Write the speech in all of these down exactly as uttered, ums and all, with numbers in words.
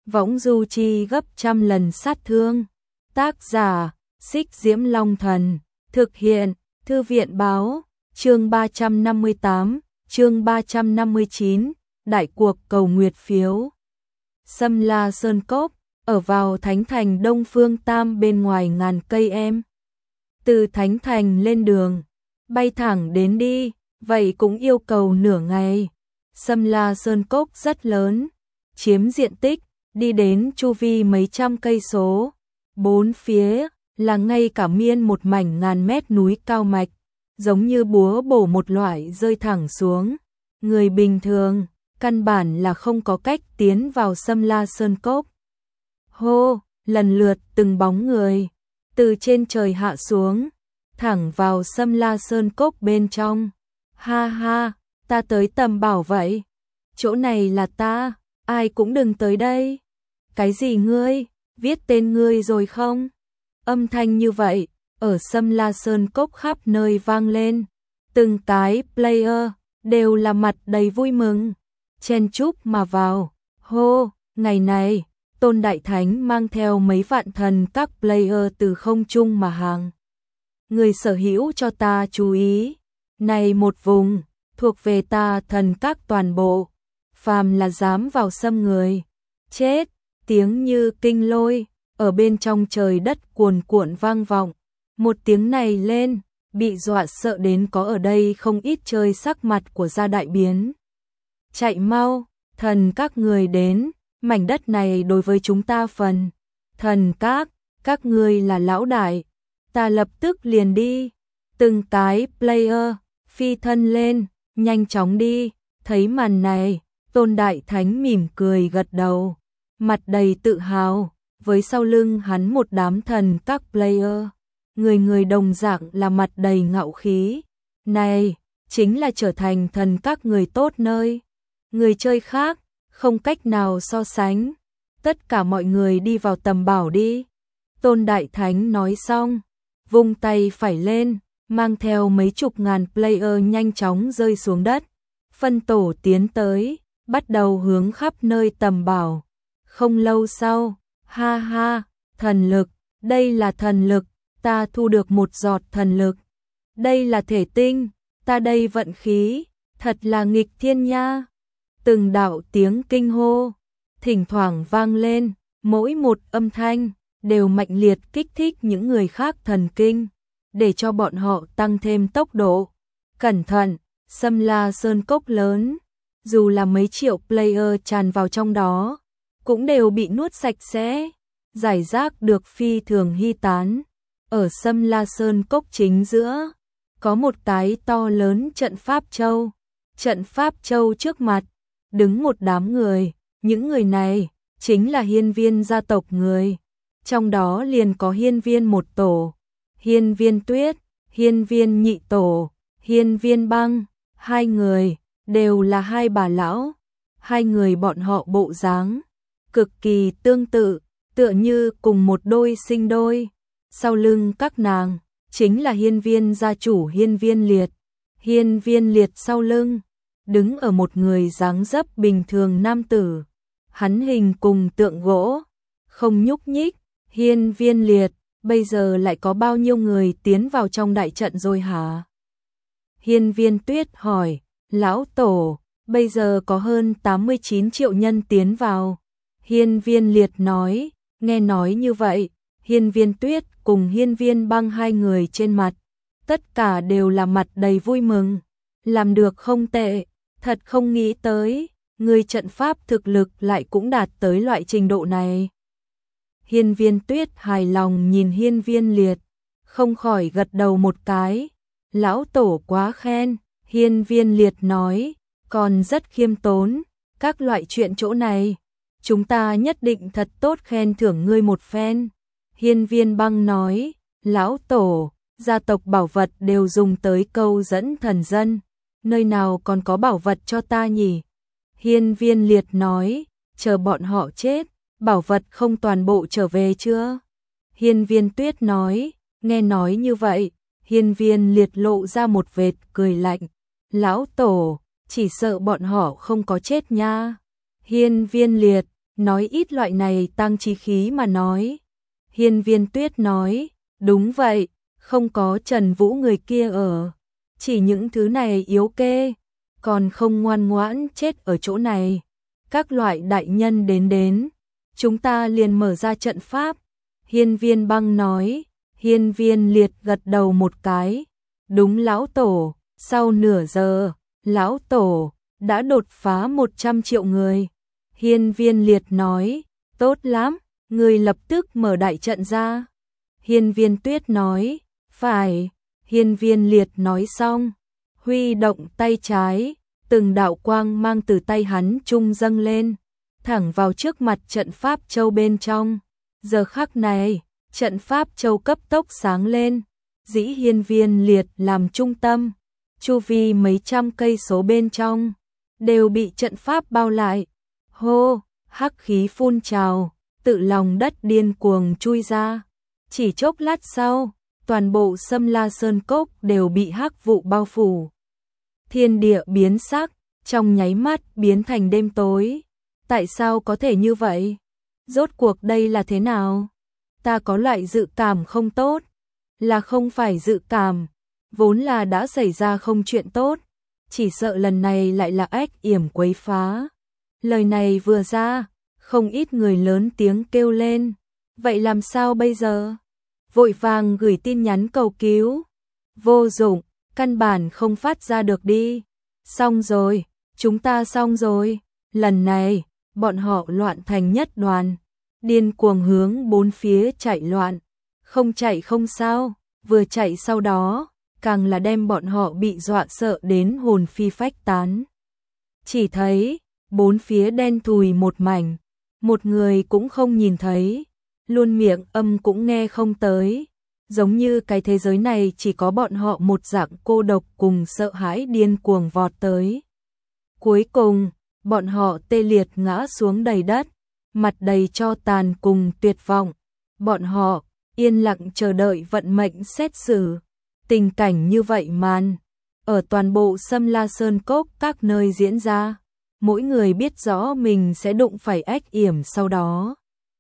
võng du chi gấp trăm lần sát thương. Tác giả, Xích Diễm Long Thần, thực hiện, Thư viện báo, chương ba trăm năm mươi tám, chương ba trăm năm mươi chín, đại cuộc cầu nguyệt phiếu. Sâm La Sơn Cốc, ở vào Thánh Thành Đông Phương Tam bên ngoài ngàn cây em. Từ Thánh Thành lên đường, bay thẳng đến đi, vậy cũng yêu cầu nửa ngày. Sâm La Sơn Cốc rất lớn, chiếm diện tích, đi đến chu vi mấy trăm cây số. Bốn phía là ngay cả miên một mảnh ngàn mét núi cao mạch, giống như búa bổ một loại rơi thẳng xuống. Người bình thường, căn bản là không có cách tiến vào Sâm La Sơn Cốc. Hô, lần lượt từng bóng người, từ trên trời hạ xuống, thẳng vào Sâm La Sơn Cốc bên trong. Ha ha, ta tới tầm bảo vậy. Chỗ này là ta, ai cũng đừng tới đây. Cái gì ngươi, viết tên ngươi rồi không? Âm thanh như vậy, ở Sâm La Sơn Cốc khắp nơi vang lên. Từng cái player, đều là mặt đầy vui mừng, chen chúc mà vào. Hô, ngày này, Tôn Đại Thánh mang theo mấy vạn thần các player từ không trung mà hàng. Người sở hữu cho ta chú ý, này một vùng, thuộc về ta thần các toàn bộ, phàm là dám vào xâm người, chết, tiếng như kinh lôi, ở bên trong trời đất cuồn cuộn vang vọng. Một tiếng này lên, bị dọa sợ đến có ở đây không ít chơi sắc mặt của gia đại biến. Chạy mau, thần các người đến, mảnh đất này đối với chúng ta phần. Thần các, các ngươi là lão đại, ta lập tức liền đi. Từng cái player, phi thân lên, nhanh chóng đi. Thấy màn này, Tôn Đại Thánh mỉm cười gật đầu, mặt đầy tự hào, với sau lưng hắn một đám thần các player. Người người đồng dạng là mặt đầy ngạo khí. Này, chính là trở thành thần các người tốt nơi. Người chơi khác, không cách nào so sánh. Tất cả mọi người đi vào tầm bảo đi. Tôn Đại Thánh nói xong, vung tay phải lên, mang theo mấy chục ngàn player nhanh chóng rơi xuống đất. Phân tổ tiến tới, bắt đầu hướng khắp nơi tầm bảo. Không lâu sau, ha ha, thần lực, đây là thần lực, ta thu được một giọt thần lực. Đây là thể tinh, ta đây vận khí, thật là nghịch thiên nha. Từng đạo tiếng kinh hô, thỉnh thoảng vang lên, mỗi một âm thanh đều mạnh liệt kích thích những người khác thần kinh, để cho bọn họ tăng thêm tốc độ. Cẩn thận, Sâm La Sơn Cốc lớn, dù là mấy triệu player tràn vào trong đó, cũng đều bị nuốt sạch sẽ, giải rác được phi thường hy tán. Ở Sâm La Sơn Cốc chính giữa, có một cái to lớn trận pháp châu. Trận pháp châu trước mặt, đứng một đám người, những người này chính là hiên viên gia tộc người. Trong đó liền có hiên viên một tổ, hiên viên tuyết, hiên viên nhị tổ, hiên viên băng, hai người, đều là hai bà lão. Hai người bọn họ bộ dáng cực kỳ tương tự, tựa như cùng một đôi sinh đôi. Sau lưng các nàng, chính là hiên viên gia chủ hiên viên liệt. Hiên viên liệt sau lưng, đứng ở một người dáng dấp bình thường nam tử. Hắn hình cùng tượng gỗ, không nhúc nhích. Hiên viên liệt, bây giờ lại có bao nhiêu người tiến vào trong đại trận rồi hả? Hiên viên tuyết hỏi, lão tổ, bây giờ có hơn tám mươi chín triệu nhân tiến vào. Hiên viên liệt nói, nghe nói như vậy, hiên viên tuyết cùng hiên viên băng hai người trên mặt, tất cả đều là mặt đầy vui mừng. Làm được không tệ, thật không nghĩ tới, người trận pháp thực lực lại cũng đạt tới loại trình độ này. Hiên viên tuyết hài lòng nhìn hiên viên liệt, không khỏi gật đầu một cái. Lão tổ quá khen, hiên viên liệt nói, còn rất khiêm tốn, các loại chuyện chỗ này, chúng ta nhất định thật tốt khen thưởng ngươi một phen. Hiên viên băng nói, lão tổ, gia tộc bảo vật đều dùng tới câu dẫn thần dân, nơi nào còn có bảo vật cho ta nhỉ? Hiên viên liệt nói, chờ bọn họ chết, bảo vật không toàn bộ trở về chưa? Hiên viên tuyết nói, nghe nói như vậy, hiên viên liệt lộ ra một vệt cười lạnh. Lão tổ, chỉ sợ bọn họ không có chết nha. Hiên viên liệt, nói ít loại này tăng chí khí mà nói. Hiên Viên Tuyết nói, đúng vậy, không có Trần Vũ người kia ở, chỉ những thứ này yếu kê, còn không ngoan ngoãn chết ở chỗ này. Các loại đại nhân đến đến, chúng ta liền mở ra trận pháp. Hiên Viên Băng nói. Hiên Viên Liệt gật đầu một cái, đúng lão tổ, sau nửa giờ, lão tổ đã đột phá một trăm triệu người. Hiên Viên Liệt nói, tốt lắm, người lập tức mở đại trận ra. Hiên Viên Tuyết nói, phải. Hiên Viên Liệt nói xong, huy động tay trái, từng đạo quang mang từ tay hắn trung dâng lên, thẳng vào trước mặt trận pháp châu bên trong. Giờ khắc này, trận pháp châu cấp tốc sáng lên, dĩ Hiên Viên Liệt làm trung tâm, chu vi mấy trăm cây số bên trong đều bị trận pháp bao lại. Hô, hắc khí phun trào, tự lòng đất điên cuồng chui ra. Chỉ chốc lát sau, toàn bộ Sâm La Sơn Cốc đều bị hắc vụ bao phủ. Thiên địa biến sắc, trong nháy mắt biến thành đêm tối. Tại sao có thể như vậy? Rốt cuộc đây là thế nào? Ta có loại dự cảm không tốt. Là không phải dự cảm, vốn là đã xảy ra không chuyện tốt. Chỉ sợ lần này lại là ách yểm quấy phá. Lời này vừa ra, không ít người lớn tiếng kêu lên. Vậy làm sao bây giờ? Vội vàng gửi tin nhắn cầu cứu. Vô dụng, căn bản không phát ra được đi. Xong rồi, chúng ta xong rồi. Lần này, bọn họ loạn thành nhất đoàn, điên cuồng hướng bốn phía chạy loạn. Không chạy không sao, vừa chạy sau đó, càng là đem bọn họ bị dọa sợ đến hồn phi phách tán. Chỉ thấy, bốn phía đen thùi một mảnh, một người cũng không nhìn thấy, luôn miệng âm cũng nghe không tới. Giống như cái thế giới này chỉ có bọn họ một dạng cô độc cùng sợ hãi điên cuồng vọt tới. Cuối cùng, bọn họ tê liệt ngã xuống đầy đất, mặt đầy tro tàn cùng tuyệt vọng. Bọn họ yên lặng chờ đợi vận mệnh xét xử. Tình cảnh như vậy màn ở toàn bộ Sâm La Sơn Cốc các nơi diễn ra. Mỗi người biết rõ mình sẽ đụng phải ách yểm sau đó,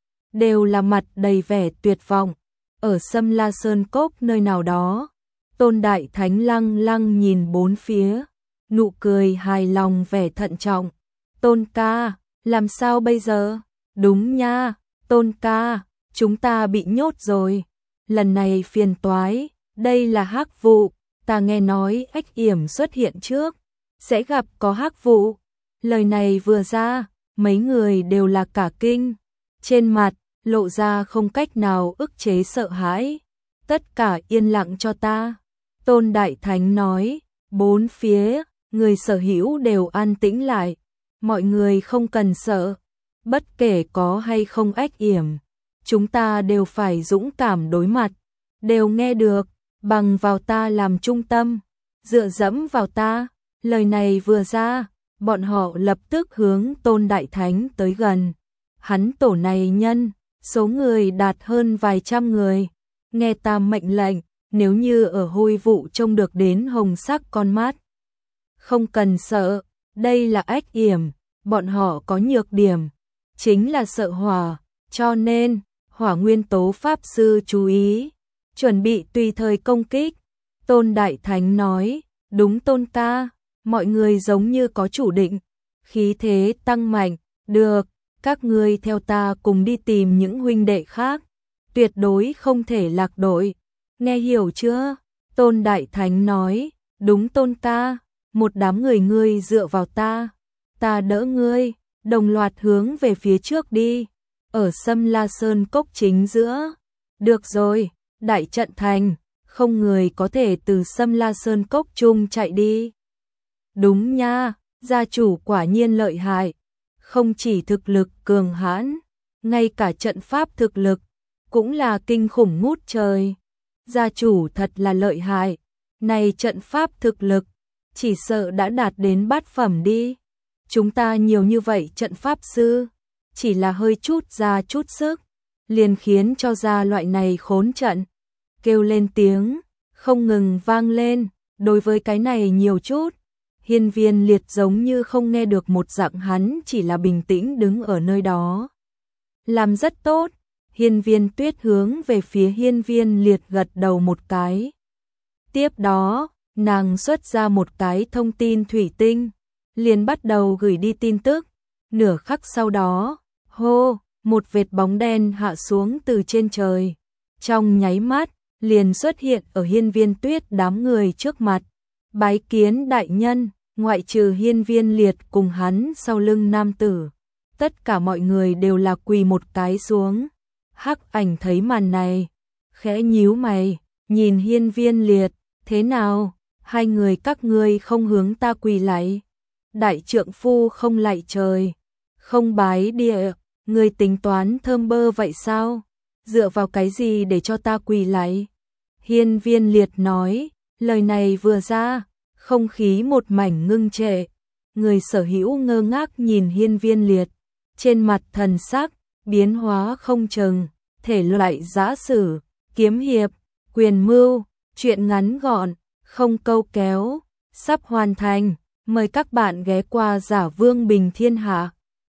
đều là mặt đầy vẻ tuyệt vọng. Ở Sâm La Sơn Cốc nơi nào đó, Tôn Đại Thánh lăng lăng nhìn bốn phía, nụ cười hài lòng vẻ thận trọng. Tôn ca, làm sao bây giờ? Đúng nha, Tôn ca, chúng ta bị nhốt rồi. Lần này phiền toái, đây là hắc vụ, ta nghe nói ách yểm xuất hiện trước, sẽ gặp có hắc vụ. Lời này vừa ra, mấy người đều là cả kinh, trên mặt lộ ra không cách nào ức chế sợ hãi. Tất cả yên lặng cho ta. Tôn Đại Thánh nói, bốn phía, người sở hữu đều an tĩnh lại. Mọi người không cần sợ, bất kể có hay không ách yểm, chúng ta đều phải dũng cảm đối mặt. Đều nghe được, bằng vào ta làm trung tâm, dựa dẫm vào ta. Lời này vừa ra, bọn họ lập tức hướng Tôn Đại Thánh tới gần. Hắn tổ này nhân, số người đạt hơn vài trăm người. Nghe ta mệnh lệnh, nếu như ở hôi vụ trông được đến hồng sắc con mắt, không cần sợ, đây là ách yểm. Bọn họ có nhược điểm, chính là sợ hỏa, cho nên Hỏa Nguyên Tố Pháp Sư chú ý, chuẩn bị tùy thời công kích. Tôn Đại Thánh nói, đúng Tôn ca, mọi người giống như có chủ định, khí thế tăng mạnh. Được, các ngươi theo ta cùng đi tìm những huynh đệ khác, tuyệt đối không thể lạc đội, nghe hiểu chưa? Tôn Đại Thánh nói, đúng Tôn ca, một đám người ngươi dựa vào ta, ta đỡ ngươi, đồng loạt hướng về phía trước đi, ở Sâm La Sơn Cốc chính giữa. Được rồi, đại trận thành, không người có thể từ Sâm La Sơn Cốc chung chạy đi. Đúng nha, gia chủ quả nhiên lợi hại, không chỉ thực lực cường hãn, ngay cả trận pháp thực lực cũng là kinh khủng ngút trời. Gia chủ thật là lợi hại, này trận pháp thực lực chỉ sợ đã đạt đến bát phẩm đi. Chúng ta nhiều như vậy trận pháp sư, chỉ là hơi chút ra chút sức, liền khiến cho ra loại này khốn trận. Kêu lên tiếng không ngừng vang lên, đối với cái này nhiều chút, Hiên Viên Liệt giống như không nghe được một dạng, hắn chỉ là bình tĩnh đứng ở nơi đó. Làm rất tốt. Hiên Viên Tuyết hướng về phía Hiên Viên Liệt gật đầu một cái. Tiếp đó, nàng xuất ra một cái thông tin thủy tinh, liền bắt đầu gửi đi tin tức. Nửa khắc sau đó, hô, một vệt bóng đen hạ xuống từ trên trời. Trong nháy mắt, liền xuất hiện ở Hiên Viên Tuyết đám người trước mặt. Bái kiến đại nhân, ngoại trừ Hiên Viên Liệt cùng hắn sau lưng nam tử. Tất cả mọi người đều là quỳ một cái xuống. Hắc Ảnh thấy màn này, khẽ nhíu mày, nhìn Hiên Viên Liệt, thế nào, hai người các ngươi không hướng ta quỳ lạy. Đại trượng phu không lạy trời, không bái địa, người tính toán thơm bơ vậy sao? Dựa vào cái gì để cho ta quỳ lạy? Hiên Viên Liệt nói, lời này vừa ra, không khí một mảnh ngưng trệ. Người sở hữu ngơ ngác nhìn Hiên Viên Liệt, trên mặt thần sắc biến hóa không chừng, thể loại giã sử, kiếm hiệp, quyền mưu, chuyện ngắn gọn, không câu kéo, sắp hoàn thành. Mời các bạn ghé qua Giả Vương Bình Thiên Hạ.